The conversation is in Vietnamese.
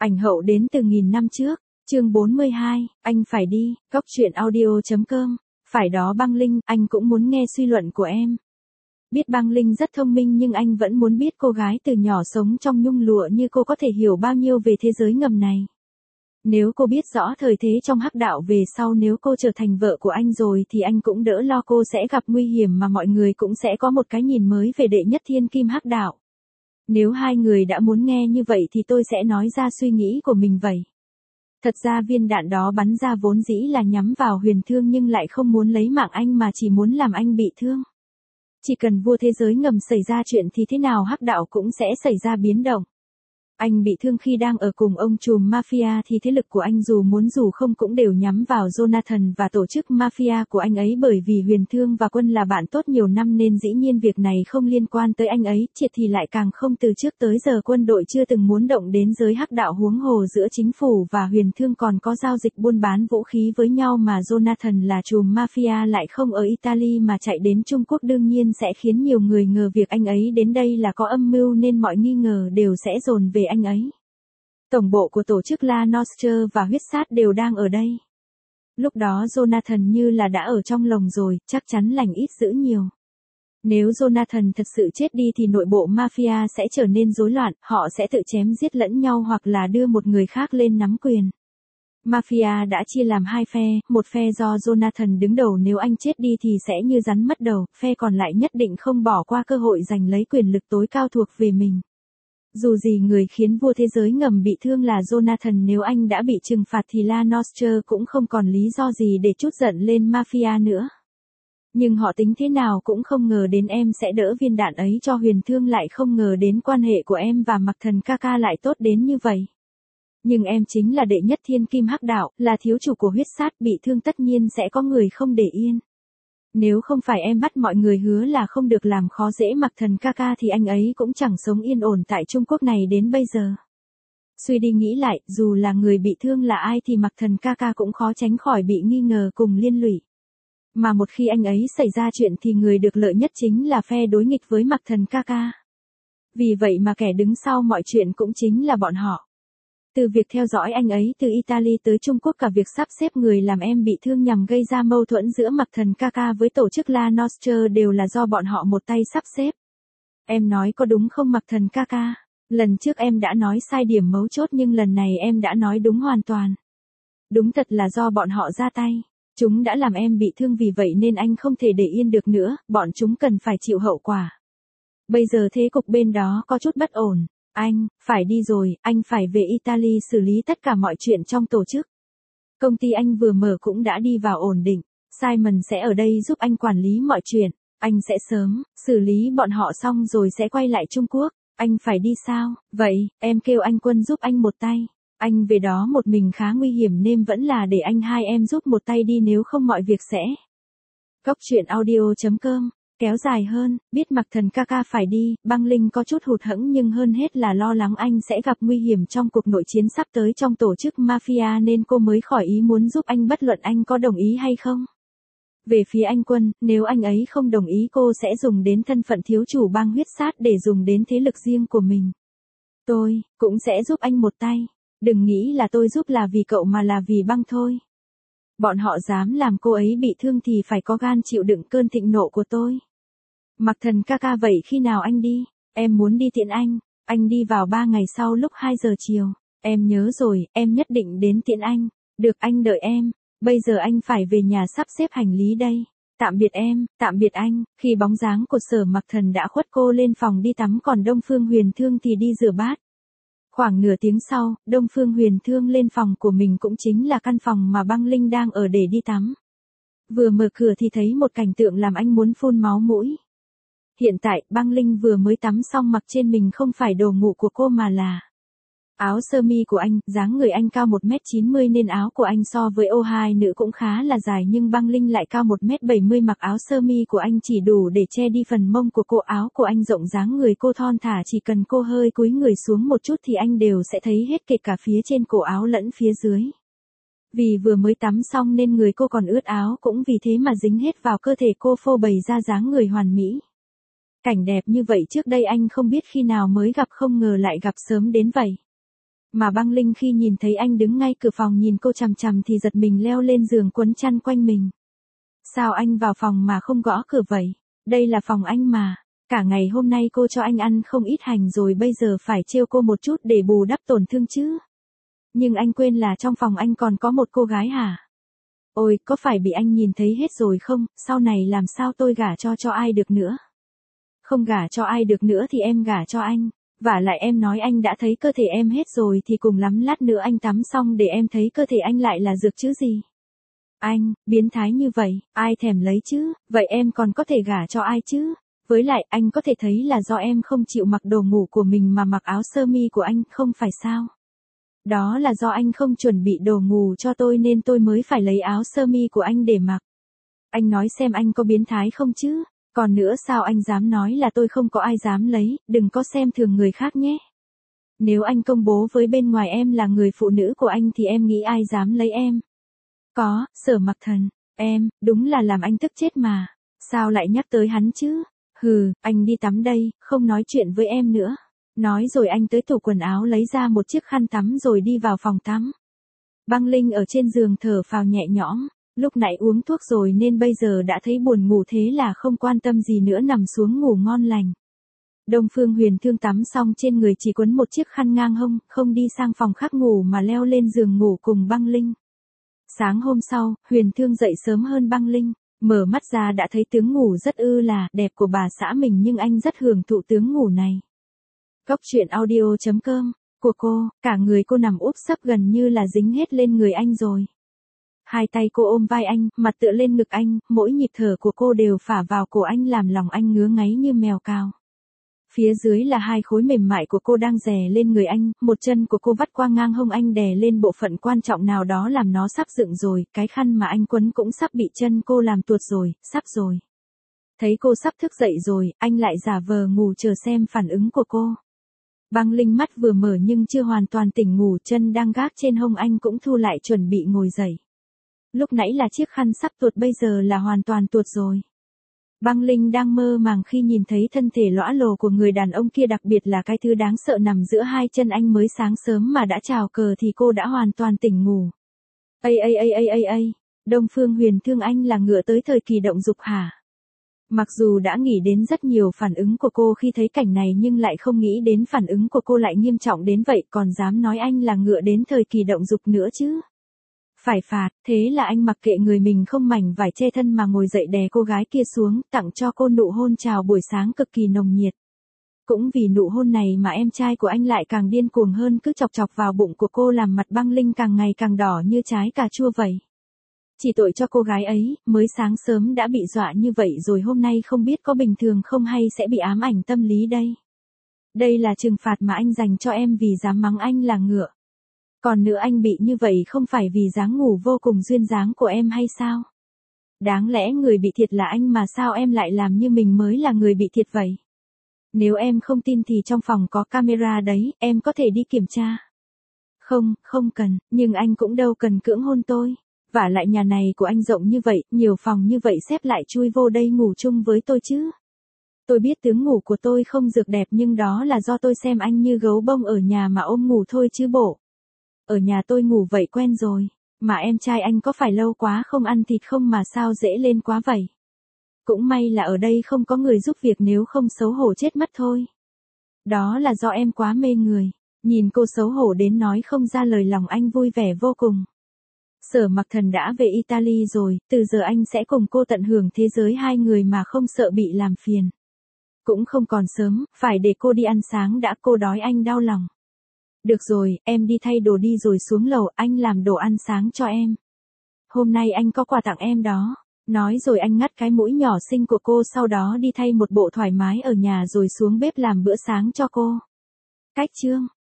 Ảnh hậu đến từ nghìn năm trước, chương 42, anh phải đi, góc truyện audio.com, phải đó Băng Linh, anh cũng muốn nghe suy luận của em. Biết Băng Linh rất thông minh nhưng anh vẫn muốn biết cô gái từ nhỏ sống trong nhung lụa như cô có thể hiểu bao nhiêu về thế giới ngầm này. Nếu cô biết rõ thời thế trong hắc đạo về sau, nếu cô trở thành vợ của anh rồi thì anh cũng đỡ lo cô sẽ gặp nguy hiểm, mà mọi người cũng sẽ có một cái nhìn mới về đệ nhất thiên kim hắc đạo. Nếu hai người đã muốn nghe như vậy thì tôi sẽ nói ra suy nghĩ của mình vậy. Thật ra viên đạn đó bắn ra vốn dĩ là nhắm vào Huyền Thương nhưng lại không muốn lấy mạng anh mà chỉ muốn làm anh bị thương. Chỉ cần vua thế giới ngầm xảy ra chuyện thì thế nào hắc đạo cũng sẽ xảy ra biến động. Anh bị thương khi đang ở cùng ông trùm mafia thì thế lực của anh dù muốn dù không cũng đều nhắm vào Jonathan và tổ chức mafia của anh ấy, bởi vì Huyền Thương và Quân là bạn tốt nhiều năm nên dĩ nhiên việc này không liên quan tới anh ấy, triệt thì lại càng không. Từ trước tới giờ quân đội chưa từng muốn động đến giới hắc đạo, huống hồ giữa chính phủ và Huyền Thương còn có giao dịch buôn bán vũ khí với nhau, mà Jonathan là trùm mafia lại không ở Italy mà chạy đến Trung Quốc, đương nhiên sẽ khiến nhiều người ngờ việc anh ấy đến đây là có âm mưu, nên mọi nghi ngờ đều sẽ dồn về anh ấy. Tổng bộ của tổ chức La Nostra và huyết sát đều đang ở đây. Lúc đó Jonathan như là đã ở trong lồng rồi, chắc chắn lành ít dữ nhiều. Nếu Jonathan thật sự chết đi thì nội bộ mafia sẽ trở nên rối loạn, họ sẽ tự chém giết lẫn nhau hoặc là đưa một người khác lên nắm quyền. Mafia đã chia làm hai phe, một phe do Jonathan đứng đầu, nếu anh chết đi thì sẽ như rắn mất đầu, phe còn lại nhất định không bỏ qua cơ hội giành lấy quyền lực tối cao thuộc về mình. Dù gì người khiến vua thế giới ngầm bị thương là Jonathan, nếu anh đã bị trừng phạt thì La Nostra cũng không còn lý do gì để trút giận lên mafia nữa. Nhưng họ tính thế nào cũng không ngờ đến em sẽ đỡ viên đạn ấy cho Huyền Thương, lại không ngờ đến quan hệ của em và Mặc Thần ca ca lại tốt đến như vậy. Nhưng em chính là đệ nhất thiên kim hắc đạo, là thiếu chủ của huyết sát, bị thương tất nhiên sẽ có người không để yên. Nếu không phải em bắt mọi người hứa là không được làm khó dễ Mặc Thần ca ca thì anh ấy cũng chẳng sống yên ổn tại Trung Quốc này đến bây giờ. Suy đi nghĩ lại, dù là người bị thương là ai thì Mặc Thần ca ca cũng khó tránh khỏi bị nghi ngờ cùng liên lụy. Mà một khi anh ấy xảy ra chuyện thì người được lợi nhất chính là phe đối nghịch với Mặc Thần ca ca. Vì vậy mà kẻ đứng sau mọi chuyện cũng chính là bọn họ. Từ việc theo dõi anh ấy từ Italy tới Trung Quốc, cả việc sắp xếp người làm em bị thương nhằm gây ra mâu thuẫn giữa Mặc Thần ca ca với tổ chức La Nostra đều là do bọn họ một tay sắp xếp. Em nói có đúng không Mặc Thần ca ca? Lần trước em đã nói sai điểm mấu chốt nhưng lần này em đã nói đúng hoàn toàn. Đúng thật là do bọn họ ra tay. Chúng đã làm em bị thương, vì vậy nên anh không thể để yên được nữa, bọn chúng cần phải chịu hậu quả. Bây giờ thế cục bên đó có chút bất ổn. Anh, phải đi rồi, anh phải về Italy xử lý tất cả mọi chuyện trong tổ chức. Công ty anh vừa mở cũng đã đi vào ổn định, Simon sẽ ở đây giúp anh quản lý mọi chuyện, anh sẽ sớm xử lý bọn họ xong rồi sẽ quay lại Trung Quốc. Anh phải đi sao? Vậy, em kêu anh Quân giúp anh một tay. Anh về đó một mình khá nguy hiểm nên vẫn là để anh hai em giúp một tay đi, nếu không mọi việc sẽ. Góc truyện audio.com kéo dài hơn, biết Mặc Thần ca ca phải đi, Băng Linh có chút hụt hẫng nhưng hơn hết là lo lắng anh sẽ gặp nguy hiểm trong cuộc nội chiến sắp tới trong tổ chức mafia, nên cô mới khỏi ý muốn giúp anh bất luận anh có đồng ý hay không. Về phía anh Quân, nếu anh ấy không đồng ý cô sẽ dùng đến thân phận thiếu chủ bang huyết sát để dùng đến thế lực riêng của mình. Tôi cũng sẽ giúp anh một tay, đừng nghĩ là tôi giúp là vì cậu mà là vì Băng thôi. Bọn họ dám làm cô ấy bị thương thì phải có gan chịu đựng cơn thịnh nộ của tôi. Mặc Thần ca ca, vậy khi nào anh đi? Em muốn đi tiễn anh đi vào 3 ngày sau lúc 2 giờ chiều. Em nhớ rồi, em nhất định đến tiễn anh. Được, anh đợi em. Bây giờ anh phải về nhà sắp xếp hành lý đây. Tạm biệt em, tạm biệt anh. Khi bóng dáng của Sở Mặc Thần đã khuất, cô lên phòng đi tắm, còn Đông Phương Huyền Thương thì đi rửa bát. Khoảng nửa tiếng sau, Đông Phương Huyền Thương lên phòng của mình, cũng chính là căn phòng mà Băng Linh đang ở, để đi tắm. Vừa mở cửa thì thấy một cảnh tượng làm anh muốn phun máu mũi. Hiện tại, Băng Linh vừa mới tắm xong, mặc trên mình không phải đồ ngủ của cô mà là áo sơ mi của anh. Dáng người anh cao 1m90 nên áo của anh so với ô2 nữ cũng khá là dài, nhưng Băng Linh lại cao 1m70, mặc áo sơ mi của anh chỉ đủ để che đi phần mông của cô. Áo của anh rộng, dáng người cô thon thả, chỉ cần cô hơi cúi người xuống một chút thì anh đều sẽ thấy hết, kể cả phía trên cổ áo lẫn phía dưới. Vì vừa mới tắm xong nên người cô còn ướt áo, cũng vì thế mà dính hết vào cơ thể cô, phô bày ra dáng người hoàn mỹ. Cảnh đẹp như vậy trước đây anh không biết khi nào mới gặp, không ngờ lại gặp sớm đến vậy. Mà Băng Linh khi nhìn thấy anh đứng ngay cửa phòng nhìn cô chằm chằm thì giật mình leo lên giường quấn chăn quanh mình. Sao anh vào phòng mà không gõ cửa vậy? Đây là phòng anh mà. Cả ngày hôm nay cô cho anh ăn không ít hành rồi bây giờ phải trêu cô một chút để bù đắp tổn thương chứ. Nhưng anh quên là trong phòng anh còn có một cô gái hả? Ôi, có phải bị anh nhìn thấy hết rồi không? Sau này làm sao tôi gả cho ai được nữa? Không gả cho ai được nữa thì em gả cho anh. Vả lại em nói anh đã thấy cơ thể em hết rồi thì cùng lắm lát nữa anh tắm xong để em thấy cơ thể anh lại là dược chứ gì. Anh, biến thái như vậy, ai thèm lấy chứ, vậy em còn có thể gả cho ai chứ? Với lại anh có thể thấy là do em không chịu mặc đồ ngủ của mình mà mặc áo sơ mi của anh, không phải sao? Đó là do anh không chuẩn bị đồ ngủ cho tôi nên tôi mới phải lấy áo sơ mi của anh để mặc. Anh nói xem anh có biến thái không chứ? Còn nữa sao anh dám nói là tôi không có ai dám lấy, đừng có xem thường người khác nhé. Nếu anh công bố với bên ngoài em là người phụ nữ của anh thì em nghĩ ai dám lấy em? Có, Sở Mặc Thần, em, đúng là làm anh tức chết mà. Sao lại nhắc tới hắn chứ? Hừ, anh đi tắm đây, không nói chuyện với em nữa. Nói rồi anh tới tủ quần áo lấy ra một chiếc khăn tắm rồi đi vào phòng tắm. Băng Linh ở trên giường thở phào nhẹ nhõm, lúc nãy uống thuốc rồi nên bây giờ đã thấy buồn ngủ thế là không quan tâm gì nữa nằm xuống ngủ ngon lành. Đông Phương Huyền Thương tắm xong trên người chỉ quấn một chiếc khăn ngang hông, không đi sang phòng khác ngủ mà leo lên giường ngủ cùng Băng Linh. Sáng hôm sau, Huyền Thương dậy sớm hơn Băng Linh, mở mắt ra đã thấy tướng ngủ rất đẹp của bà xã mình nhưng anh rất hưởng thụ tướng ngủ này. Góc truyện audio.com, của cô, cả người cô nằm úp sấp gần như là dính hết lên người anh rồi. Hai tay cô ôm vai anh, mặt tựa lên ngực anh, mỗi nhịp thở của cô đều phả vào cổ anh làm lòng anh ngứa ngáy như mèo cào. Phía dưới là hai khối mềm mại của cô đang đè lên người anh, một chân của cô vắt qua ngang hông anh đè lên bộ phận quan trọng nào đó làm nó sắp dựng rồi, cái khăn mà anh quấn cũng sắp bị chân cô làm tuột rồi, sắp rồi. Thấy cô sắp thức dậy rồi, anh lại giả vờ ngủ chờ xem phản ứng của cô. Băng Linh mắt vừa mở nhưng chưa hoàn toàn tỉnh ngủ, chân đang gác trên hông anh cũng thu lại chuẩn bị ngồi dậy. Lúc nãy là chiếc khăn sắp tuột bây giờ là hoàn toàn tuột rồi. Băng Linh đang mơ màng khi nhìn thấy thân thể lõa lồ của người đàn ông kia, đặc biệt là cái thứ đáng sợ nằm giữa hai chân anh. Mới sáng sớm mà đã chào cờ thì cô đã hoàn toàn tỉnh ngủ. Đông Phương Huyền Thương, anh là ngựa tới thời kỳ động dục hả? Mặc dù đã nghĩ đến rất nhiều phản ứng của cô khi thấy cảnh này nhưng lại không nghĩ đến phản ứng của cô lại nghiêm trọng đến vậy, còn dám nói anh là ngựa đến thời kỳ động dục nữa chứ. Phải phạt, thế là anh mặc kệ người mình không mảnh vải che thân mà ngồi dậy đè cô gái kia xuống, tặng cho cô nụ hôn chào buổi sáng cực kỳ nồng nhiệt. Cũng vì nụ hôn này mà em trai của anh lại càng điên cuồng hơn, cứ chọc chọc vào bụng của cô làm mặt Băng Linh càng ngày càng đỏ như trái cà chua vậy. Chỉ tội cho cô gái ấy, mới sáng sớm đã bị dọa như vậy rồi hôm nay không biết có bình thường không hay sẽ bị ám ảnh tâm lý đây. Đây là trừng phạt mà anh dành cho em vì dám mắng anh là ngựa. Còn nữa anh bị như vậy không phải vì dáng ngủ vô cùng duyên dáng của em hay sao? Đáng lẽ người bị thiệt là anh mà sao em lại làm như mình mới là người bị thiệt vậy? Nếu em không tin thì trong phòng có camera đấy, em có thể đi kiểm tra. Không, không cần, nhưng anh cũng đâu cần cưỡng hôn tôi. Vả lại nhà này của anh rộng như vậy, nhiều phòng như vậy xếp lại chui vô đây ngủ chung với tôi chứ. Tôi biết tướng ngủ của tôi không dược đẹp nhưng đó là do tôi xem anh như gấu bông ở nhà mà ôm ngủ thôi chứ bộ. Ở nhà tôi ngủ vậy quen rồi, mà em trai anh có phải lâu quá không ăn thịt không mà sao dễ lên quá vậy? Cũng may là ở đây không có người giúp việc nếu không xấu hổ chết mất thôi. Đó là do em quá mê người, nhìn cô xấu hổ đến nói không ra lời, lòng anh vui vẻ vô cùng. Sở Mặc Thần đã về Italy rồi, từ giờ anh sẽ cùng cô tận hưởng thế giới hai người mà không sợ bị làm phiền. Cũng không còn sớm, phải để cô đi ăn sáng đã, cô đói anh đau lòng. Được rồi, em đi thay đồ đi rồi xuống lầu, anh làm đồ ăn sáng cho em. Hôm nay anh có quà tặng em đó. Nói rồi anh ngắt cái mũi nhỏ xinh của cô, sau đó đi thay một bộ thoải mái ở nhà rồi xuống bếp làm bữa sáng cho cô. Cách chương